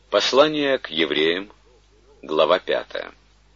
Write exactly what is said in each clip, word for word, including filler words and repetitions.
Послание к евреям, глава пятая.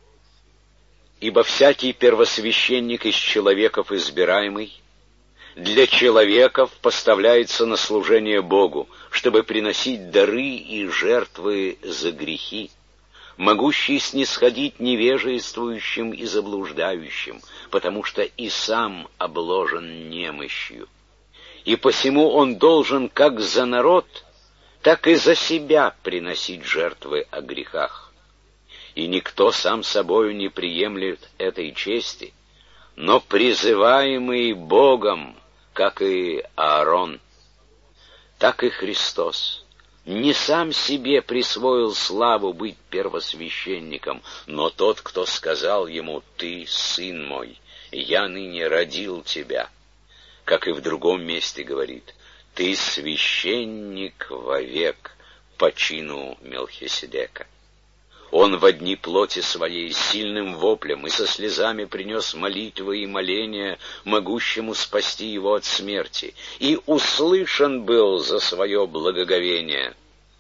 «Ибо всякий первосвященник из человеков избираемый для человеков поставляется на служение Богу, чтобы приносить дары и жертвы за грехи, могущий снисходить невежествующим и заблуждающим, потому что и сам обложен немощью. И посему он должен как за народ, так и за себя приносить жертвы о грехах. И никто сам собою не приемлет этой чести, но призываемый Богом, как и Аарон, так и Христос, не сам себе присвоил славу быть первосвященником, но тот, кто сказал ему: «Ты, сын мой, я ныне родил тебя», как и в другом месте говорит: «Ты священник вовек по чину Мелхиседека». Он во дни плоти своей сильным воплем и со слезами принес молитвы и моления могущему спасти его от смерти, и услышан был за свое благоговение.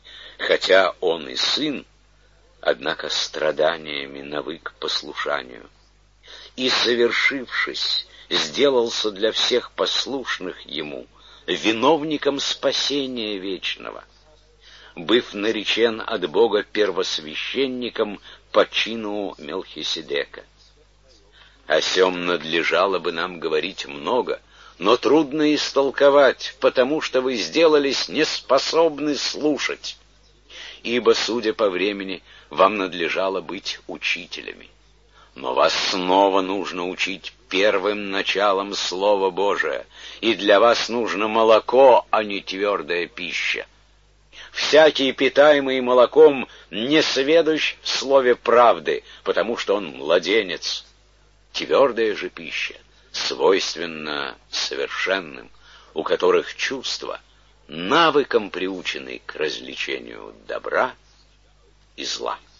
Хотя он и сын, однако страданиями навык послушанию. И, совершившись, сделался для всех послушных ему виновником спасения вечного, быв наречен от Бога первосвященником по чину Мелхиседека. О сем надлежало бы нам говорить много, но трудно истолковать, потому что вы сделались неспособны слушать. Ибо, судя по времени, вам надлежало быть учителями. Но вас снова нужно учить первым началом Слова Божия, и для вас нужно молоко, а не твердая пища. Всякий, питаемый молоком, не сведущ в слове правды, потому что он младенец. Твердая же пища свойственна совершенным, у которых чувства навыком приучены к развлечению добра и зла.